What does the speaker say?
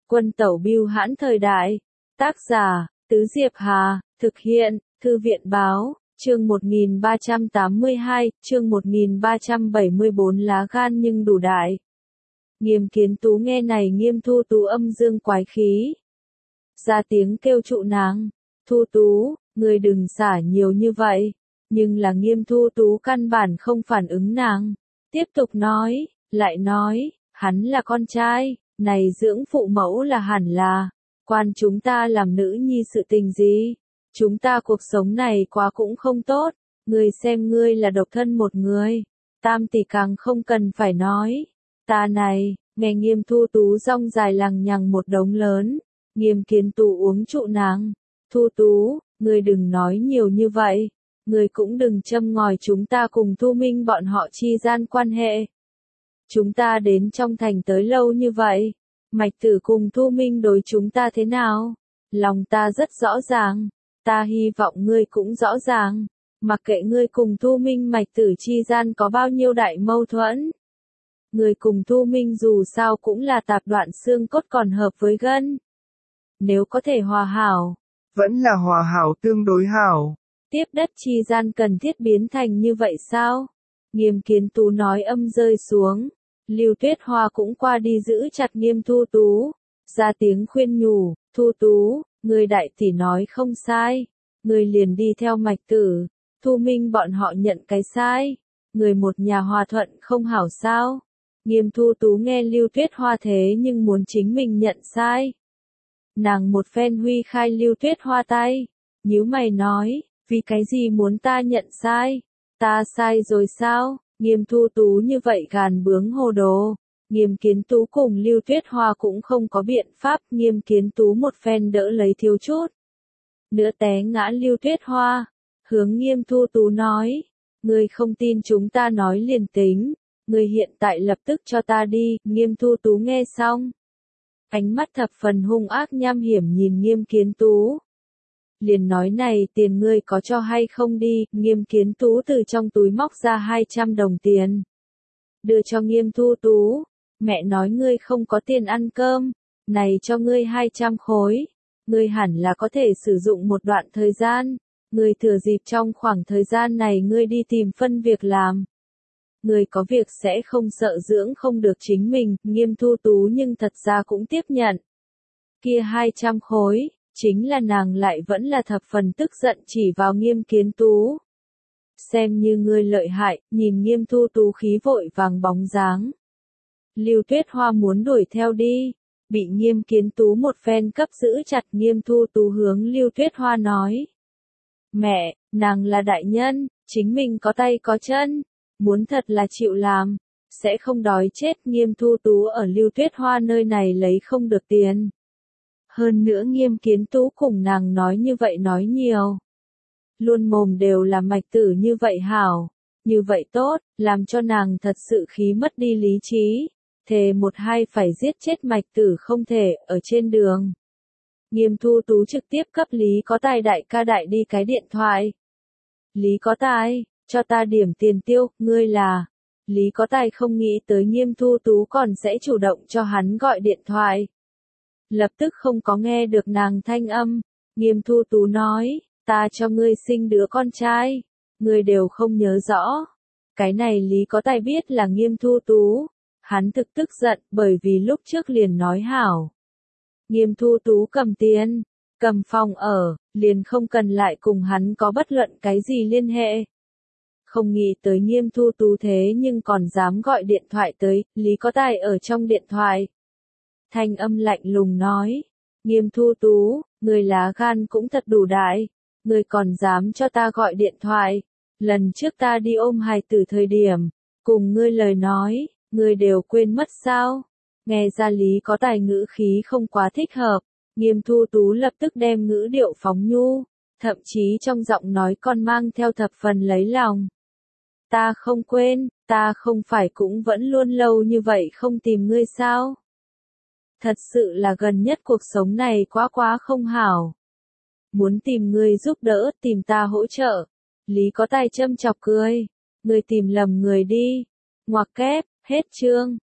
Quân tẩu bưu hãn thời đại. Tác giả, Tứ Diệp Hà, thực hiện, Thư viện báo, chương 1382, chương 1374 lá gan nhưng đủ đại. Nghiêm Kiến Tú nghe này Nghiêm Thu Tú âm dương quái khí. Ra tiếng kêu trụ nàng, Thu Tú, người đừng xả nhiều như vậy. Nhưng là Nghiêm Thu Tú căn bản không phản ứng nàng. Tiếp tục nói, lại nói, hắn là con trai, này dưỡng phụ mẫu là hẳn là, quan chúng ta làm nữ nhi sự tình gì. Chúng ta cuộc sống này quá cũng không tốt, người xem ngươi là độc thân một người, tam tỷ càng không cần phải nói. Ta này, nghe Nghiêm Thu Tú rong dài lằng nhằng một đống lớn, Nghiêm Kiến Tú uống trụ nàng. Thu Tú, ngươi đừng nói nhiều như vậy, ngươi cũng đừng châm ngòi chúng ta cùng Thu Minh bọn họ chi gian quan hệ. Chúng ta đến trong thành tới lâu như vậy, Mạch Tử cùng Thu Minh đối chúng ta thế nào? Lòng ta rất rõ ràng, ta hy vọng ngươi cũng rõ ràng, mặc kệ ngươi cùng Thu Minh Mạch Tử chi gian có bao nhiêu đại mâu thuẫn. Ngươi cùng Thu Minh dù sao cũng là tạp đoạn xương cốt còn hợp với gân. Nếu có thể hòa hảo, vẫn là hòa hảo tương đối hảo. Tiếp đất chi gian cần thiết biến thành như vậy sao? Nghiêm Kiến Tú nói âm rơi xuống. Lưu Tuyết Hoa cũng qua đi giữ chặt Nghiêm Thu Tú, ra tiếng khuyên nhủ, Thu Tú, người đại tỷ nói không sai, người liền đi theo Mạch Tử, Thu Minh bọn họ nhận cái sai, người một nhà hòa thuận không hảo sao. Nghiêm Thu Tú nghe Lưu Tuyết Hoa thế nhưng muốn chính mình nhận sai. Nàng một phen huy khai Lưu Tuyết Hoa tay, nhíu mày nói, vì cái gì muốn ta nhận sai, ta sai rồi sao? Nghiêm Thu Tú như vậy gàn bướng hồ đồ, Nghiêm Kiến Tú cùng Lưu Tuyết Hoa cũng không có biện pháp, Nghiêm Kiến Tú một phen đỡ lấy thiếu chút nữa té ngã Lưu Tuyết Hoa, hướng Nghiêm Thu Tú nói, ngươi không tin chúng ta nói liền tính, ngươi hiện tại lập tức cho ta đi. Nghiêm Thu Tú nghe xong, ánh mắt thập phần hung ác nham hiểm nhìn Nghiêm Kiến Tú. Liền nói này tiền ngươi có cho hay không đi. Nghiêm Kiến Tú từ trong túi móc ra 200 đồng tiền, đưa cho Nghiêm Thu Tú. Mẹ nói ngươi không có tiền ăn cơm, này cho ngươi 200 khối, ngươi hẳn là có thể sử dụng một đoạn thời gian, ngươi thừa dịp trong khoảng thời gian này ngươi đi tìm phân việc làm. Ngươi có việc sẽ không sợ dưỡng không được chính mình. Nghiêm Thu Tú nhưng thật ra cũng tiếp nhận. Kia 200 khối. Chính là nàng lại vẫn là thập phần tức giận chỉ vào Nghiêm Kiến Tú. Xem như ngươi lợi hại, nhìn Nghiêm Thu Tú khí vội vàng bóng dáng. Lưu Tuyết Hoa muốn đuổi theo đi, bị Nghiêm Kiến Tú một phen cấp giữ chặt. Nghiêm Thu Tú hướng Lưu Tuyết Hoa nói. Mẹ, nàng là đại nhân, chính mình có tay có chân, muốn thật là chịu làm, sẽ không đói chết. Nghiêm Thu Tú ở Lưu Tuyết Hoa nơi này lấy không được tiền. Hơn nữa Nghiêm Kiến Tú cùng nàng nói như vậy nói nhiều. Luôn mồm đều là Mạch Tử như vậy hảo, như vậy tốt, làm cho nàng thật sự khí mất đi lý trí. Thề một hai phải giết chết Mạch Tử không thể. Ở trên đường, Nghiêm Thu Tú trực tiếp cấp Lý Có Tài đại ca đại đi cái điện thoại. Lý Có Tài, cho ta điểm tiền tiêu. Ngươi là? Lý Có Tài không nghĩ tới Nghiêm Thu Tú còn sẽ chủ động cho hắn gọi điện thoại. Lập tức không có nghe được nàng thanh âm. Nghiêm Thu Tú nói, ta cho ngươi sinh đứa con trai, ngươi đều không nhớ rõ. Cái này Lý Có Tài biết là Nghiêm Thu Tú, hắn thực tức giận bởi vì lúc trước liền nói hảo. Nghiêm Thu Tú cầm tiền, cầm phòng ở, liền không cần lại cùng hắn có bất luận cái gì liên hệ. Không nghĩ tới Nghiêm Thu Tú thế nhưng còn dám gọi điện thoại tới. Lý Có Tài ở trong điện thoại, thanh âm lạnh lùng nói, Nghiêm Thu Tú, người lá gan cũng thật đủ đại, người còn dám cho ta gọi điện thoại. Lần trước ta đi ôm hài tử thời điểm, cùng ngươi lời nói, ngươi đều quên mất sao? Nghe ra Lý Có Tài ngữ khí không quá thích hợp, Nghiêm Thu Tú lập tức đem ngữ điệu phóng nhu, thậm chí trong giọng nói còn mang theo thập phần lấy lòng. Ta không quên, ta không phải cũng vẫn luôn lâu như vậy không tìm ngươi sao? Thật sự là gần nhất cuộc sống này quá không hảo. Muốn tìm ngươi giúp đỡ, tìm ta hỗ trợ. Lý Có Tài châm chọc cười. Ngươi tìm lầm người đi. Ngoặc kép, hết chương.